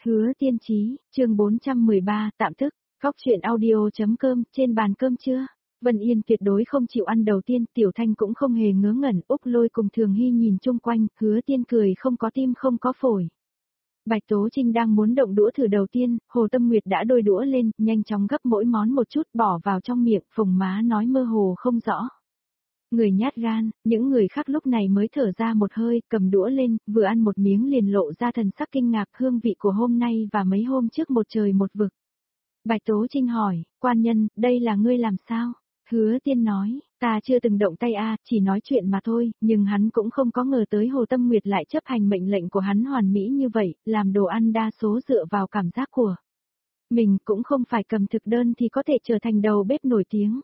Hứa Tiên Chí, chương 413, tạm thức, góc chuyện audio.com, trên bàn cơm chưa? Vân Yên tuyệt đối không chịu ăn đầu tiên, Tiểu Thanh cũng không hề ngớ ngẩn, Úc Lôi cùng Thường Hy nhìn chung quanh, Hứa Tiên cười không có tim không có phổi. Bạch Tố Trinh đang muốn động đũa thử đầu tiên, Hồ Tâm Nguyệt đã đôi đũa lên, nhanh chóng gấp mỗi món một chút bỏ vào trong miệng, phồng má nói mơ hồ không rõ. Người nhát gan, những người khác lúc này mới thở ra một hơi, cầm đũa lên, vừa ăn một miếng liền lộ ra thần sắc kinh ngạc hương vị của hôm nay và mấy hôm trước một trời một vực. Bạch Tố Trinh hỏi, quan nhân, đây là ngươi làm sao? Hứa Tiên nói, ta chưa từng động tay chỉ nói chuyện mà thôi, nhưng hắn cũng không có ngờ tới Hồ Tâm Nguyệt lại chấp hành mệnh lệnh của hắn hoàn mỹ như vậy, làm đồ ăn đa số dựa vào cảm giác của mình, cũng không phải cầm thực đơn thì có thể trở thành đầu bếp nổi tiếng.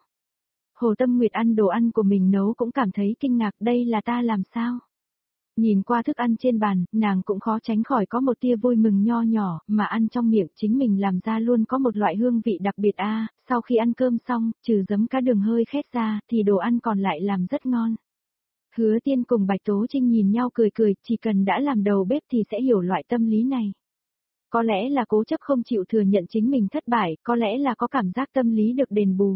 Hồ Tâm Nguyệt ăn đồ ăn của mình nấu cũng cảm thấy kinh ngạc, đây là ta làm sao? Nhìn qua thức ăn trên bàn, nàng cũng khó tránh khỏi có một tia vui mừng nho nhỏ, mà ăn trong miệng chính mình làm ra luôn có một loại hương vị đặc biệt sau khi ăn cơm xong, trừ giấm cá đường hơi khét ra, thì đồ ăn còn lại làm rất ngon. Hứa Tiên cùng Bạch Tố Trinh nhìn nhau cười cười, chỉ cần đã làm đầu bếp thì sẽ hiểu loại tâm lý này. Có lẽ là cố chấp không chịu thừa nhận chính mình thất bại, có lẽ là có cảm giác tâm lý được đền bù.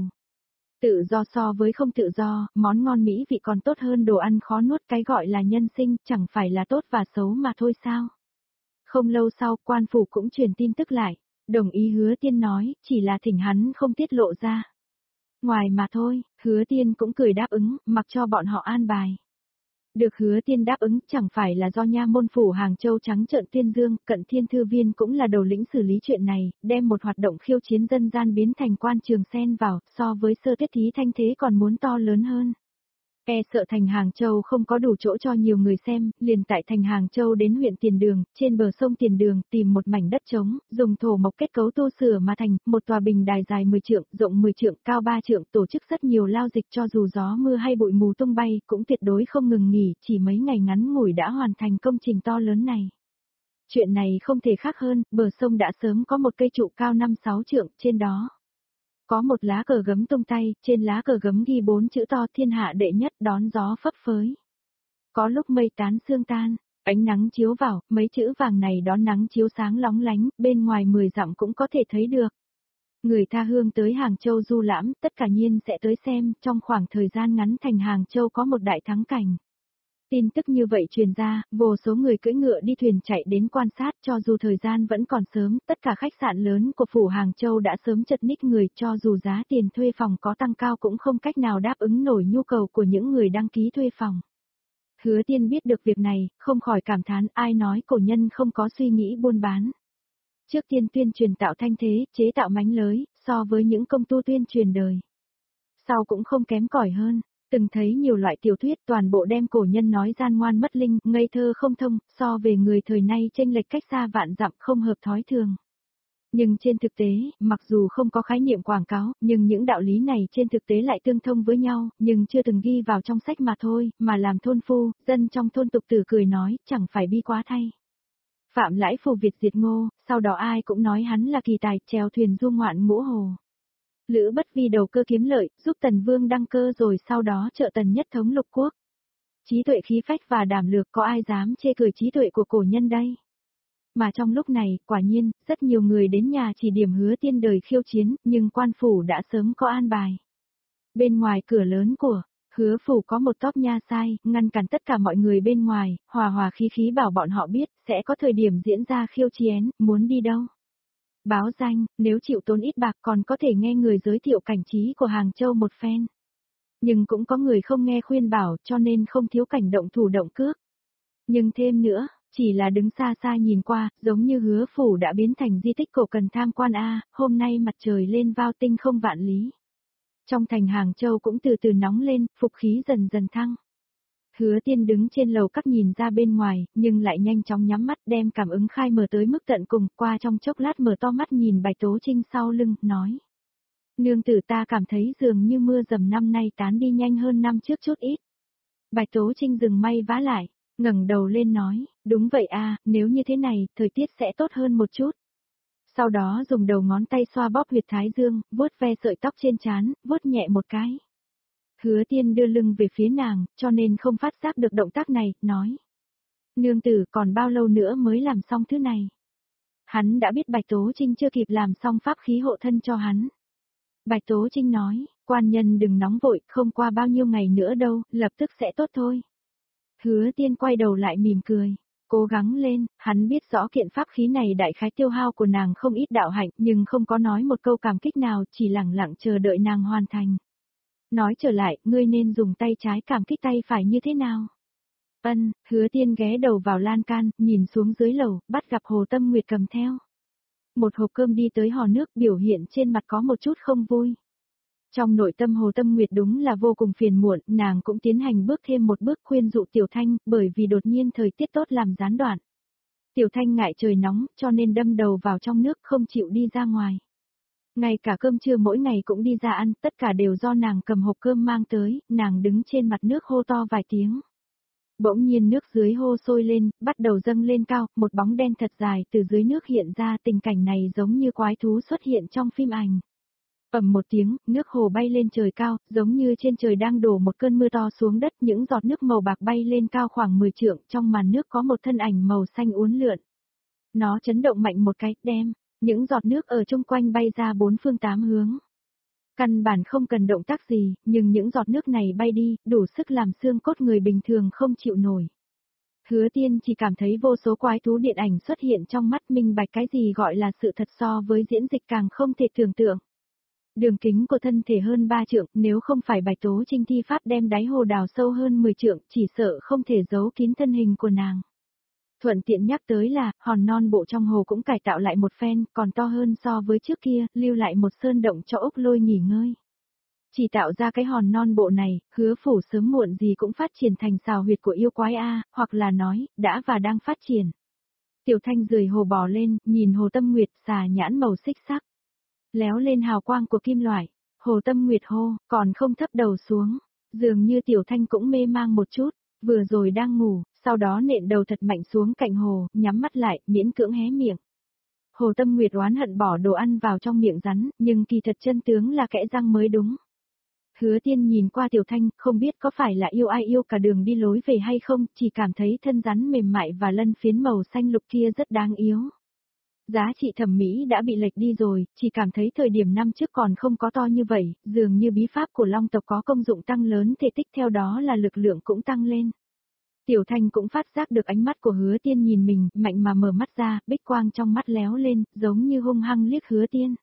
Tự do so với không tự do, món ngon mỹ vị còn tốt hơn đồ ăn khó nuốt, cái gọi là nhân sinh, chẳng phải là tốt và xấu mà thôi sao. Không lâu sau, quan phủ cũng truyền tin tức lại, đồng ý Hứa Tiên nói, chỉ là thỉnh hắn không tiết lộ ra. Ngoài mà thôi, Hứa Tiên cũng cười đáp ứng, mặc cho bọn họ an bài. Được Hứa Tiên đáp ứng chẳng phải là do nha môn phủ Hàng Châu trắng trợn tuyên dương, Cận Thiên Thư Viên cũng là đầu lĩnh xử lý chuyện này, đem một hoạt động khiêu chiến dân gian biến thành quan trường xen vào, so với Sơ Tuyết Thí thanh thế còn muốn to lớn hơn. E sợ thành Hàng Châu không có đủ chỗ cho nhiều người xem, liền tại thành Hàng Châu đến huyện Tiền Đường, trên bờ sông Tiền Đường, tìm một mảnh đất trống, dùng thổ mộc kết cấu tu sửa mà thành, một tòa bình đài dài 10 trượng, rộng 10 trượng, cao 3 trượng, tổ chức rất nhiều lao dịch cho dù gió mưa hay bụi mù tung bay, cũng tuyệt đối không ngừng nghỉ, chỉ mấy ngày ngắn ngủi đã hoàn thành công trình to lớn này. Chuyện này không thể khác hơn, bờ sông đã sớm có một cây trụ cao 5-6 trượng, trên đó có một lá cờ gấm tung tay, trên lá cờ gấm ghi 4 chữ to thiên hạ đệ nhất đón gió phấp phới. Có lúc mây tán sương tan, ánh nắng chiếu vào, mấy chữ vàng này đón nắng chiếu sáng lóng lánh, bên ngoài 10 dặm cũng có thể thấy được. Người tha hương tới Hàng Châu du lãm, tất cả nhiên sẽ tới xem, trong khoảng thời gian ngắn thành Hàng Châu có một đại thắng cảnh. Tin tức như vậy truyền ra, vô số người cưỡi ngựa đi thuyền chạy đến quan sát, cho dù thời gian vẫn còn sớm, tất cả khách sạn lớn của phủ Hàng Châu đã sớm chật ních người, cho dù giá tiền thuê phòng có tăng cao cũng không cách nào đáp ứng nổi nhu cầu của những người đăng ký thuê phòng. Hứa Tiên biết được việc này, không khỏi cảm thán, ai nói cổ nhân không có suy nghĩ buôn bán. Trước tiên tuyên truyền tạo thanh thế, chế tạo mánh lới, so với những công tu tuyên truyền đời. Sau cũng không kém cỏi hơn. Từng thấy nhiều loại tiểu thuyết toàn bộ đem cổ nhân nói gian ngoan mất linh, ngây thơ không thông, so về người thời nay chênh lệch cách xa vạn dặm không hợp thói thường. Nhưng trên thực tế, mặc dù không có khái niệm quảng cáo, nhưng những đạo lý này trên thực tế lại tương thông với nhau, nhưng chưa từng ghi vào trong sách mà thôi, mà làm thôn phu, dân trong thôn tục tử cười nói, chẳng phải bi quá thay. Phạm Lãi phù Việt diệt Ngô, sau đó ai cũng nói hắn là kỳ tài, chèo thuyền du ngoạn ngũ hồ. Lữ Bất Vi đầu cơ kiếm lợi, giúp Tần Vương đăng cơ rồi sau đó trợ Tần nhất thống lục quốc. Trí tuệ khí phách và đảm lược có ai dám chê cười trí tuệ của cổ nhân đây? Mà trong lúc này, quả nhiên, rất nhiều người đến nhà chỉ điểm Hứa Tiên đời khiêu chiến, nhưng quan phủ đã sớm có an bài. Bên ngoài cửa lớn của Hứa phủ có một tốp nha sai, ngăn cản tất cả mọi người bên ngoài, hòa hòa khí khí bảo bọn họ biết, sẽ có thời điểm diễn ra khiêu chiến, muốn đi đâu. Báo danh, nếu chịu tốn ít bạc còn có thể nghe người giới thiệu cảnh trí của Hàng Châu một phen. Nhưng cũng có người không nghe khuyên bảo cho nên không thiếu cảnh động thủ động cước. Nhưng thêm nữa, chỉ là đứng xa xa nhìn qua, giống như Hứa phủ đã biến thành di tích cổ cần tham quan hôm nay mặt trời lên vào tinh không vạn lý. Trong thành Hàng Châu cũng từ từ nóng lên, phục khí dần dần thăng. Hứa Tiên đứng trên lầu các nhìn ra bên ngoài, nhưng lại nhanh chóng nhắm mắt đem cảm ứng khai mở tới mức tận cùng, qua trong chốc lát mở to mắt nhìn Bạch Tố Trinh sau lưng, nói. Nương tử ta cảm thấy dường như mưa dầm năm nay tán đi nhanh hơn năm trước chút ít. Bạch Tố Trinh dừng may vá lại, ngẩng đầu lên nói, đúng vậy nếu như thế này, thời tiết sẽ tốt hơn một chút. Sau đó dùng đầu ngón tay xoa bóp huyệt thái dương, vuốt ve sợi tóc trên trán, vuốt nhẹ một cái. Hứa Tiên đưa lưng về phía nàng, cho nên không phát giác được động tác này, nói. Nương tử còn bao lâu nữa mới làm xong thứ này? Hắn đã biết Bạch Tố Trinh chưa kịp làm xong pháp khí hộ thân cho hắn. Bạch Tố Trinh nói, quan nhân đừng nóng vội, không qua bao nhiêu ngày nữa đâu, lập tức sẽ tốt thôi. Hứa Tiên quay đầu lại mỉm cười. Cố gắng lên, hắn biết rõ kiện pháp khí này đại khái tiêu hao của nàng không ít đạo hạnh, nhưng không có nói một câu cảm kích nào, chỉ lặng lặng chờ đợi nàng hoàn thành. Nói trở lại, ngươi nên dùng tay trái cảm kích tay phải như thế nào? Hứa Tiên ghé đầu vào lan can, nhìn xuống dưới lầu, bắt gặp Hồ Tâm Nguyệt cầm theo một hộp cơm đi tới hò nước, biểu hiện trên mặt có một chút không vui. Trong nội tâm Hồ Tâm Nguyệt đúng là vô cùng phiền muộn, nàng cũng tiến hành bước thêm một bước khuyên dụ Tiểu Thanh, bởi vì đột nhiên thời tiết tốt làm gián đoạn. Tiểu Thanh ngại trời nóng, cho nên đâm đầu vào trong nước không chịu đi ra ngoài. Ngay cả cơm trưa mỗi ngày cũng đi ra ăn, tất cả đều do nàng cầm hộp cơm mang tới, nàng đứng trên mặt nước hô to vài tiếng. Bỗng nhiên nước dưới hô sôi lên, bắt đầu dâng lên cao, một bóng đen thật dài từ dưới nước hiện ra, tình cảnh này giống như quái thú xuất hiện trong phim ảnh. Ầm một tiếng, nước hồ bay lên trời cao, giống như trên trời đang đổ một cơn mưa to xuống đất, những giọt nước màu bạc bay lên cao khoảng 10 trượng, trong màn nước có một thân ảnh màu xanh uốn lượn. Nó chấn động mạnh một cái, đem những giọt nước ở chung quanh bay ra bốn phương tám hướng. Căn bản không cần động tác gì, nhưng những giọt nước này bay đi, đủ sức làm xương cốt người bình thường không chịu nổi. Hứa Tiên chỉ cảm thấy vô số quái thú điện ảnh xuất hiện trong mắt, minh bạch cái gì gọi là sự thật so với diễn dịch càng không thể tưởng tượng. Đường kính của thân thể hơn 3 trượng, nếu không phải Bạch Tố Trinh thi pháp đem đáy hồ đào sâu hơn 10 trượng, chỉ sợ không thể giấu kín thân hình của nàng. Thuận tiện nhắc tới là, hòn non bộ trong hồ cũng cải tạo lại một phen, còn to hơn so với trước kia, lưu lại một sơn động cho ốc lôi nghỉ ngơi. Chỉ tạo ra cái hòn non bộ này, Hứa Phủ sớm muộn gì cũng phát triển thành xào huyệt của yêu quái A, hoặc là nói, đã và đang phát triển. Tiểu Thanh rời hồ bò lên, nhìn Hồ Tâm Nguyệt xà nhãn màu xích sắc. Léo lên hào quang của kim loại, Hồ Tâm Nguyệt hô, còn không thấp đầu xuống, dường như Tiểu Thanh cũng mê mang một chút, vừa rồi đang ngủ, sau đó nện đầu thật mạnh xuống cạnh hồ, nhắm mắt lại, miễn cưỡng hé miệng. Hồ Tâm Nguyệt oán hận bỏ đồ ăn vào trong miệng rắn, nhưng kỳ thật chân tướng là kẽ răng mới đúng. Hứa Tiên nhìn qua Tiểu Thanh, không biết có phải là yêu ai yêu cả đường đi lối về hay không, chỉ cảm thấy thân rắn mềm mại và lân phiến màu xanh lục kia rất đáng yếu. Giá trị thẩm mỹ đã bị lệch đi rồi, chỉ cảm thấy thời điểm năm trước còn không có to như vậy, dường như bí pháp của Long tộc có công dụng tăng lớn thể tích, theo đó là lực lượng cũng tăng lên. Tiểu Thanh cũng phát giác được ánh mắt của Hứa Tiên nhìn mình, mạnh mà mở mắt ra, bích quang trong mắt léo lên, giống như hung hăng liếc Hứa Tiên.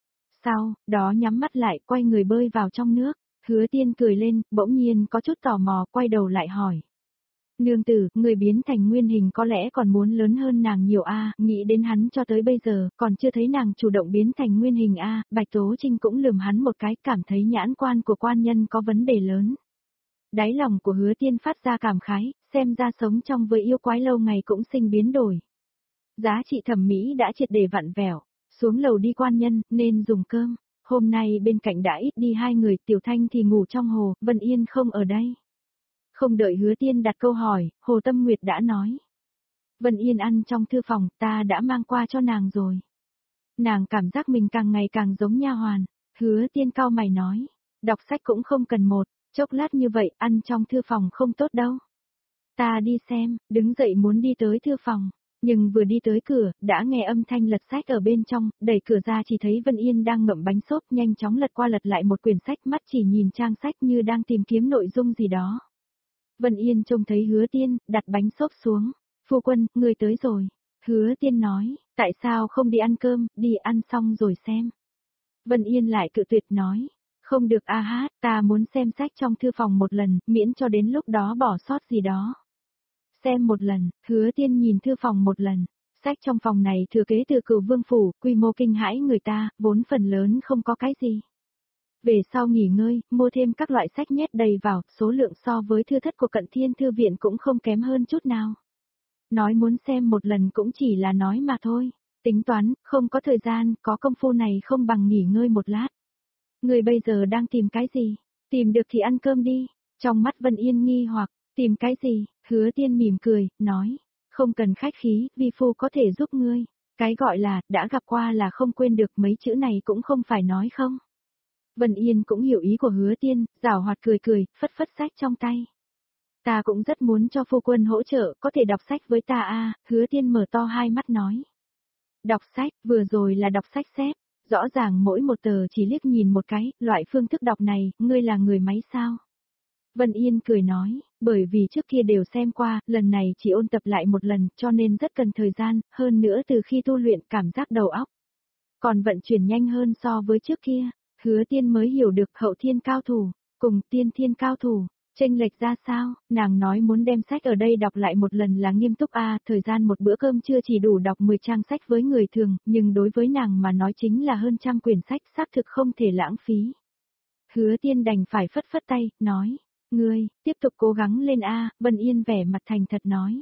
Sau đó nhắm mắt lại, quay người bơi vào trong nước. Hứa Tiên cười lên, bỗng nhiên có chút tò mò, quay đầu lại hỏi. Nương tử, người biến thành nguyên hình có lẽ còn muốn lớn hơn nàng nhiều nghĩ đến hắn cho tới bây giờ, còn chưa thấy nàng chủ động biến thành nguyên hình Bạch Tố Trinh cũng lườm hắn một cái, cảm thấy nhãn quan của quan nhân có vấn đề lớn. Đáy lòng của Hứa Tiên phát ra cảm khái, xem ra sống trong với yêu quái lâu ngày cũng sinh biến đổi. Giá trị thẩm mỹ đã triệt để vặn vẹo, xuống lầu đi quan nhân, nên dùng cơm. Hôm nay bên cạnh đã ít đi hai người, Tiểu Thanh thì ngủ trong hồ, Vân Yên không ở đây. Không đợi Hứa Tiên đặt câu hỏi, Hồ Tâm Nguyệt đã nói. Vân Yên ăn trong thư phòng, ta đã mang qua cho nàng rồi. Nàng cảm giác mình càng ngày càng giống nha hoàn. Hứa Tiên cau mày nói, đọc sách cũng không cần một, chốc lát như vậy, ăn trong thư phòng không tốt đâu. Ta đi xem, đứng dậy muốn đi tới thư phòng. Nhưng vừa đi tới cửa, đã nghe âm thanh lật sách ở bên trong, đẩy cửa ra chỉ thấy Vân Yên đang ngậm bánh xốp, nhanh chóng lật qua lật lại một quyển sách, mắt chỉ nhìn trang sách như đang tìm kiếm nội dung gì đó. Vân Yên trông thấy Hứa Tiên, đặt bánh xốp xuống. Phu quân, người tới rồi. Hứa Tiên nói, tại sao không đi ăn cơm, đi ăn xong rồi xem. Vân Yên lại cự tuyệt nói, không được hát, ta muốn xem sách trong thư phòng một lần, miễn cho đến lúc đó bỏ sót gì đó. Xem một lần, Hứa Tiên nhìn thư phòng một lần, sách trong phòng này thừa kế từ Cửu Vương phủ, quy mô kinh hãi người ta, vốn phần lớn không có cái gì. Về sau nghỉ ngơi, mua thêm các loại sách nhét đầy vào, số lượng so với thư thất của Cận Thiên thư viện cũng không kém hơn chút nào. Nói muốn xem một lần cũng chỉ là nói mà thôi, tính toán, không có thời gian, có công phu này không bằng nghỉ ngơi một lát. Người bây giờ đang tìm cái gì? Tìm được thì ăn cơm đi. Trong mắt Vân Yên nghi hoặc, tìm cái gì? Hứa Tiên mỉm cười, nói, không cần khách khí, vi phu có thể giúp ngươi. Cái gọi là, đã gặp qua là không quên được, mấy chữ này cũng không phải nói không. Vân Yên cũng hiểu ý của Hứa Tiên, giảo hoạt cười cười, phất phất sách trong tay. Ta cũng rất muốn cho phu quân hỗ trợ, có thể đọc sách với ta Hứa Tiên mở to hai mắt nói. Đọc sách, vừa rồi là đọc sách xếp. Rõ ràng mỗi một tờ chỉ liếc nhìn một cái, loại phương thức đọc này, ngươi là người máy sao? Vân Yên cười nói, bởi vì trước kia đều xem qua, lần này chỉ ôn tập lại một lần, cho nên rất cần thời gian, hơn nữa từ khi tu luyện cảm giác đầu óc còn vận chuyển nhanh hơn so với trước kia. Hứa Tiên mới hiểu được hậu thiên cao thủ, cùng tiên thiên cao thủ, chênh lệch ra sao, nàng nói muốn đem sách ở đây đọc lại một lần là nghiêm túc thời gian một bữa cơm chưa chỉ đủ đọc 10 trang sách với người thường, nhưng đối với nàng mà nói chính là hơn trăm quyển sách xác thực không thể lãng phí. Hứa Tiên đành phải phất phất tay, nói, ngươi, tiếp tục cố gắng lên Vân Yên vẻ mặt thành thật nói.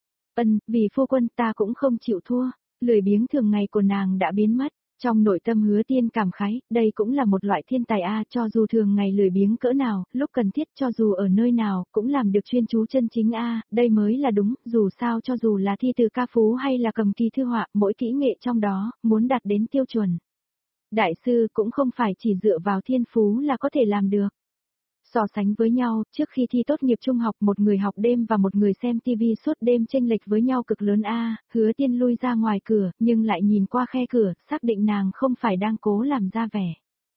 Vì phu quân ta cũng không chịu thua, lười biếng thường ngày của nàng đã biến mất. Trong nội tâm Hứa Tiên cảm khái, đây cũng là một loại thiên tài cho dù thường ngày lười biếng cỡ nào, lúc cần thiết cho dù ở nơi nào, cũng làm được chuyên chú chân chính đây mới là đúng, dù sao cho dù là thi từ ca phú hay là cầm kỳ thư họa, mỗi kỹ nghệ trong đó, muốn đạt đến tiêu chuẩn. Đại sư cũng không phải chỉ dựa vào thiên phú là có thể làm được. So sánh với nhau, trước khi thi tốt nghiệp trung học một người học đêm và một người xem TV suốt đêm chênh lệch với nhau cực lớn Hứa Tiên lui ra ngoài cửa, nhưng lại nhìn qua khe cửa, xác định nàng không phải đang cố làm ra vẻ.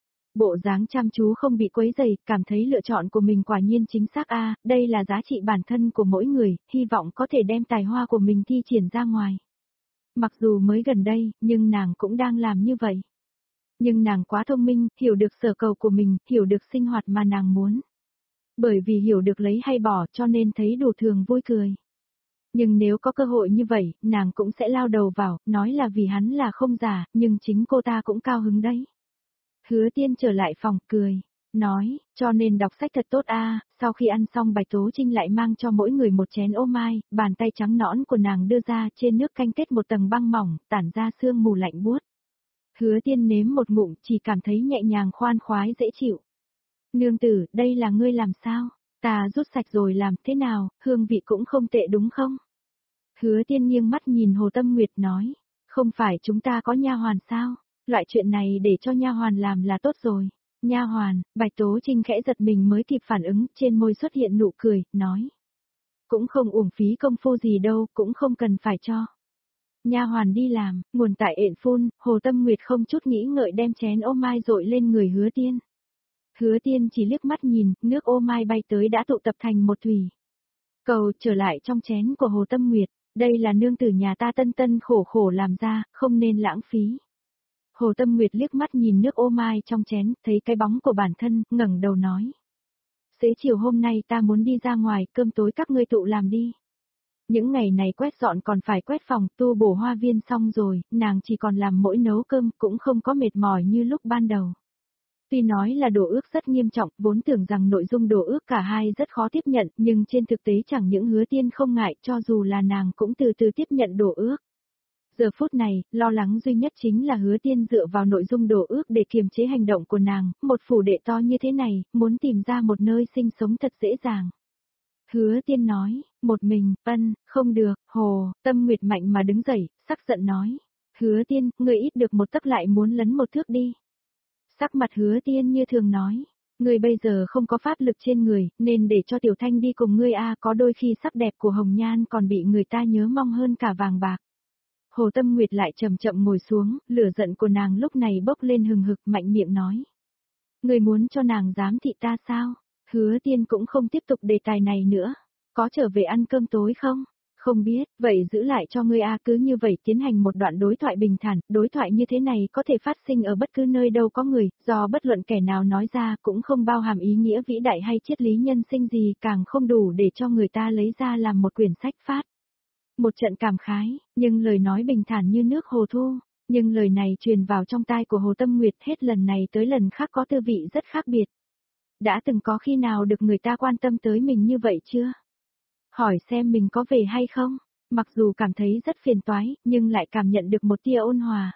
Bộ dáng chăm chú không bị quấy rầy, cảm thấy lựa chọn của mình quả nhiên chính xác đây là giá trị bản thân của mỗi người, hy vọng có thể đem tài hoa của mình thi triển ra ngoài. Mặc dù mới gần đây, nhưng nàng cũng đang làm như vậy. Nhưng nàng quá thông minh, hiểu được sở cầu của mình, hiểu được sinh hoạt mà nàng muốn. Bởi vì hiểu được lấy hay bỏ cho nên thấy đủ thường vui cười. Nhưng nếu có cơ hội như vậy, nàng cũng sẽ lao đầu vào, nói là vì hắn là không giả, nhưng chính cô ta cũng cao hứng đấy. Hứa Tiên trở lại phòng, cười, nói, cho nên đọc sách thật tốt sau khi ăn xong Bạch Tố Trinh lại mang cho mỗi người một chén ô mai, bàn tay trắng nõn của nàng đưa ra trên nước canh kết một tầng băng mỏng, tản ra sương mù lạnh buốt. Hứa Tiên nếm một ngụm chỉ cảm thấy nhẹ nhàng khoan khoái dễ chịu. Nương tử, đây là ngươi làm sao? Ta rút sạch rồi làm thế nào, hương vị cũng không tệ đúng không? Hứa Tiên nghiêng mắt nhìn Hồ Tâm Nguyệt nói, không phải chúng ta có nha hoàn sao? Loại chuyện này để cho nha hoàn làm là tốt rồi. Nha hoàn, Bạch Tố Trinh khẽ giật mình mới kịp phản ứng, trên môi xuất hiện nụ cười, nói. Cũng không uổng phí công phu gì đâu, cũng không cần phải cho. Nha hoàn đi làm, nguồn tại ện phun, Hồ Tâm Nguyệt không chút nghĩ ngợi đem chén ô mai dội lên người Hứa Tiên. Hứa Tiên chỉ liếc mắt nhìn, nước ô mai bay tới đã tụ tập thành một thủy cầu trở lại trong chén của Hồ Tâm Nguyệt, đây là nương tử nhà ta tân tân khổ khổ làm ra, không nên lãng phí. Hồ Tâm Nguyệt liếc mắt nhìn nước ô mai trong chén, thấy cái bóng của bản thân, ngẩng đầu nói. Xế chiều hôm nay ta muốn đi ra ngoài, cơm tối các ngươi tụ làm đi. Những ngày này quét dọn còn phải quét phòng, tu bổ hoa viên xong rồi, nàng chỉ còn làm mỗi nấu cơm, cũng không có mệt mỏi như lúc ban đầu. Tuy nói là đổ ước rất nghiêm trọng, vốn tưởng rằng nội dung đổ ước cả hai rất khó tiếp nhận, nhưng trên thực tế chẳng những Hứa Tiên không ngại, cho dù là nàng cũng từ từ tiếp nhận đổ ước. Giờ phút này, lo lắng duy nhất chính là Hứa Tiên dựa vào nội dung đổ ước để kiềm chế hành động của nàng, một phủ đệ to như thế này, muốn tìm ra một nơi sinh sống thật dễ dàng. Hứa Tiên nói, một mình, không được, Hồ, Tâm Nguyệt mạnh mà đứng dậy, sắc giận nói. Hứa Tiên, người ít được một tấc lại muốn lấn một thước đi. Sắc mặt Hứa Tiên như thường nói, ngươi bây giờ không có pháp lực trên người, nên để cho Tiểu Thanh đi cùng ngươi có đôi khi sắc đẹp của Hồng Nhan còn bị người ta nhớ mong hơn cả vàng bạc. Hồ Tâm Nguyệt lại chậm chậm ngồi xuống, lửa giận của nàng lúc này bốc lên hừng hực mạnh miệng nói. Ngươi muốn cho nàng giám thị ta sao? Hứa Tiên cũng không tiếp tục đề tài này nữa. Có trở về ăn cơm tối không? Không biết, vậy giữ lại cho ngươi cứ như vậy tiến hành một đoạn đối thoại bình thản, đối thoại như thế này có thể phát sinh ở bất cứ nơi đâu có người, do bất luận kẻ nào nói ra cũng không bao hàm ý nghĩa vĩ đại hay triết lý nhân sinh gì, càng không đủ để cho người ta lấy ra làm một quyển sách phát. Một trận cảm khái, nhưng lời nói bình thản như nước hồ thu, nhưng lời này truyền vào trong tai của Hồ Tâm Nguyệt hết lần này tới lần khác có tư vị rất khác biệt. Đã từng có khi nào được người ta quan tâm tới mình như vậy chưa? Hỏi xem mình có về hay không, mặc dù cảm thấy rất phiền toái, nhưng lại cảm nhận được một tia ôn hòa.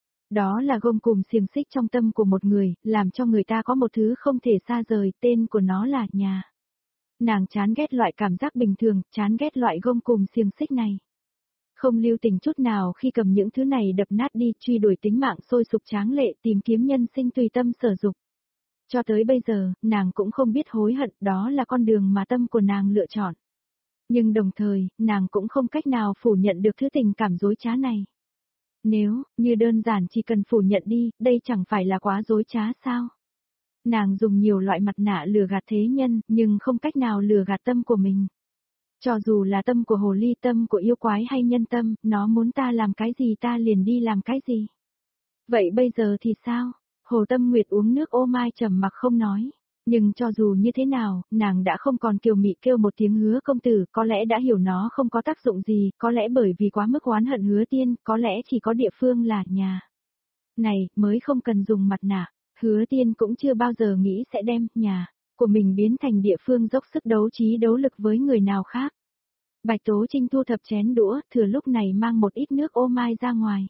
Đó là gông cùm xiềng xích trong tâm của một người, làm cho người ta có một thứ không thể xa rời, tên của nó là nhà. Nàng chán ghét loại cảm giác bình thường, chán ghét loại gông cùm xiềng xích này. Không lưu tình chút nào khi cầm những thứ này đập nát đi, truy đuổi tính mạng sôi sục tráng lệ, tìm kiếm nhân sinh tùy tâm sở dục. Cho tới bây giờ, nàng cũng không biết hối hận, đó là con đường mà tâm của nàng lựa chọn. Nhưng đồng thời, nàng cũng không cách nào phủ nhận được thứ tình cảm dối trá này. Nếu, như đơn giản chỉ cần phủ nhận đi, đây chẳng phải là quá dối trá sao? Nàng dùng nhiều loại mặt nạ lừa gạt thế nhân, nhưng không cách nào lừa gạt tâm của mình. Cho dù là tâm của hồ ly, tâm của yêu quái hay nhân tâm, nó muốn ta làm cái gì ta liền đi làm cái gì. Vậy bây giờ thì sao? Hồ Tâm Nguyệt uống nước ô mai trầm mặc không nói. Nhưng cho dù như thế nào, nàng đã không còn kiều mị kêu một tiếng Hứa công tử, có lẽ đã hiểu nó không có tác dụng gì, có lẽ bởi vì quá mức oán hận Hứa Tiên, có lẽ chỉ có địa phương là nhà. Này, mới không cần dùng mặt nạ, Hứa Tiên cũng chưa bao giờ nghĩ sẽ đem nhà của mình biến thành địa phương dốc sức đấu trí đấu lực với người nào khác. Bạch Tố Trinh thu thập chén đũa, thừa lúc này mang một ít nước ô mai ra ngoài.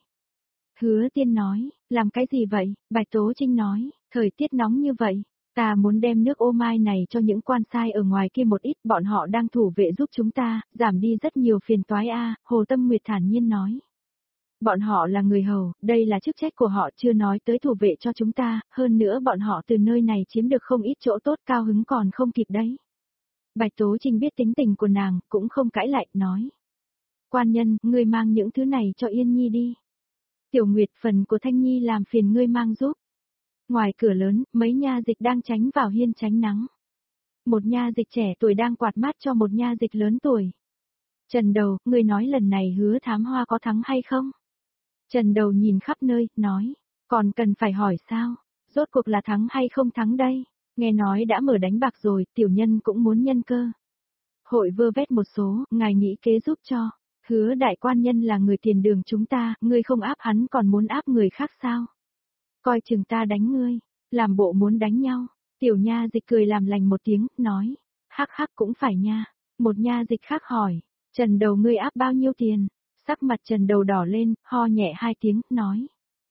Hứa Tiên nói, làm cái gì vậy? Bạch Tố Trinh nói, thời tiết nóng như vậy, ta muốn đem nước ô mai này cho những quan sai ở ngoài kia một ít, bọn họ đang thủ vệ giúp chúng ta, giảm đi rất nhiều phiền toái a. Hồ Tâm Nguyệt thản nhiên nói. Bọn họ là người hầu, đây là chức trách của họ, chưa nói tới thủ vệ cho chúng ta, hơn nữa bọn họ từ nơi này chiếm được không ít chỗ tốt, cao hứng còn không kịp đấy. Bạch Tố Trinh biết tính tình của nàng, cũng không cãi lại, nói. Quan nhân, ngươi mang những thứ này cho Yên Nhi đi. Tiểu Nguyệt, phần của Thanh Nhi làm phiền ngươi mang giúp. Ngoài cửa lớn, mấy nha dịch đang tránh vào hiên tránh nắng. Một nha dịch trẻ tuổi đang quạt mát cho một nha dịch lớn tuổi. Trần Đầu, ngươi nói lần này Hứa Thám Hoa có thắng hay không? Trần Đầu nhìn khắp nơi, nói, còn cần phải hỏi sao? Rốt cuộc là thắng hay không thắng đây? Nghe nói đã mở đánh bạc rồi, tiểu nhân cũng muốn nhân cơ. Hội vơ vét một số, ngài nghĩ kế giúp cho. Hứa đại quan nhân là người tiền đường chúng ta, ngươi không áp hắn còn muốn áp người khác sao? Coi chừng ta đánh ngươi, làm bộ muốn đánh nhau. Tiểu nha dịch cười làm lành một tiếng, nói, hắc hắc cũng phải nha. Một nha dịch khác hỏi, Trần Đầu ngươi áp bao nhiêu tiền? Sắc mặt Trần Đầu đỏ lên, ho nhẹ hai tiếng, nói.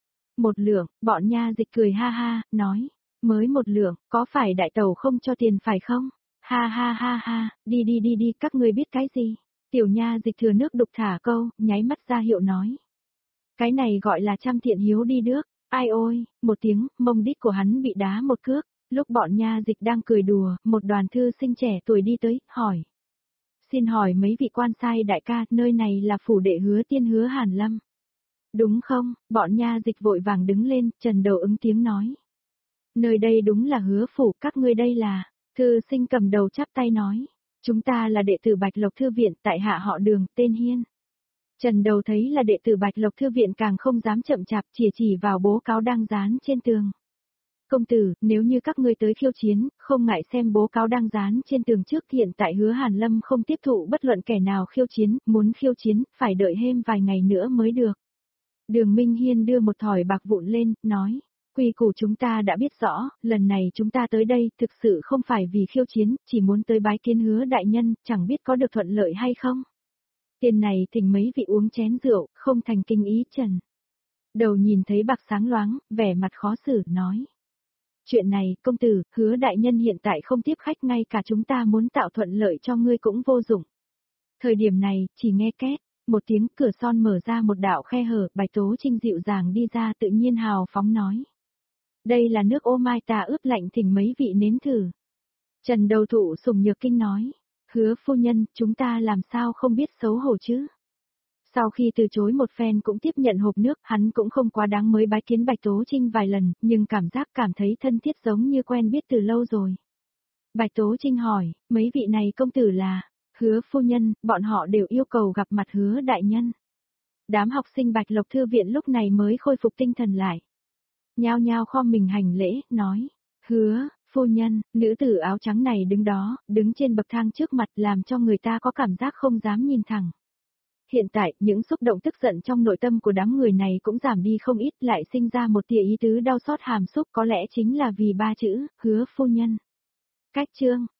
1 lượng, bọn nha dịch cười ha ha, nói, mới 1 lượng, có phải đại tẩu không cho tiền phải không? Ha ha ha ha, đi, các ngươi biết cái gì? Tiểu nha dịch thừa nước đục thả câu, nháy mắt ra hiệu nói. Cái này gọi là trăm thiện hiếu đi nước, ai ôi, một tiếng, mông đít của hắn bị đá một cước, lúc bọn nha dịch đang cười đùa, một đoàn thư sinh trẻ tuổi đi tới, hỏi. Xin hỏi mấy vị quan sai đại ca, nơi này là phủ đệ Hứa Tiên Hứa Hàn Lâm. Đúng không, bọn nha dịch vội vàng đứng lên, Trần Đầu ứng tiếng nói. Nơi đây đúng là Hứa phủ, các ngươi đây là, thư sinh cầm đầu chắp tay nói. Chúng ta là đệ tử Bạch Lộc Thư Viện, tại hạ họ Đường, tên Hiên. Trần Đầu thấy là đệ tử Bạch Lộc Thư Viện càng không dám chậm chạp, chỉ vào bố cáo đang dán trên tường. Công tử, nếu như các ngươi tới khiêu chiến, không ngại xem bố cáo đang dán trên tường trước, hiện tại Hứa Hàn Lâm không tiếp thụ bất luận kẻ nào khiêu chiến, muốn khiêu chiến, phải đợi thêm vài ngày nữa mới được. Đường Minh Hiên đưa một thỏi bạc vụn lên, nói. Quy củ chúng ta đã biết rõ, lần này chúng ta tới đây thực sự không phải vì khiêu chiến, chỉ muốn tới bái kiến Hứa đại nhân, chẳng biết có được thuận lợi hay không. Tiền này thỉnh mấy vị uống chén rượu, không thành kinh ý Trần. Đầu nhìn thấy bạc sáng loáng, vẻ mặt khó xử, nói. Chuyện này, công tử, Hứa đại nhân hiện tại không tiếp khách, ngay cả chúng ta muốn tạo thuận lợi cho ngươi cũng vô dụng. Thời điểm này, chỉ nghe két. Một tiếng cửa son mở ra một đạo khe hở, Bạch Tố Trinh dịu dàng đi ra tự nhiên hào phóng nói. Đây là nước ô mai ta ướp lạnh thỉnh mấy vị nếm thử. Trần Đầu Thụ sùng nhược kinh nói. Hứa phu nhân, chúng ta làm sao không biết xấu hổ chứ? Sau khi từ chối một phen cũng tiếp nhận hộp nước, hắn cũng không quá đáng mới bái kiến Bạch Tố Trinh vài lần, nhưng cảm giác cảm thấy thân thiết giống như quen biết từ lâu rồi. Bạch Tố Trinh hỏi, mấy vị này công tử là... Hứa phu nhân, bọn họ đều yêu cầu gặp mặt Hứa đại nhân. Đám học sinh Bạch Lộc Thư Viện lúc này mới khôi phục tinh thần lại. Nhao nhao khom mình hành lễ, nói. Hứa, phu nhân, nữ tử áo trắng này đứng đó, đứng trên bậc thang trước mặt làm cho người ta có cảm giác không dám nhìn thẳng. Hiện tại, những xúc động tức giận trong nội tâm của đám người này cũng giảm đi không ít, lại sinh ra một tia ý tứ đau xót hàm xúc, có lẽ chính là vì 3 chữ, Hứa phu nhân. Cách chương.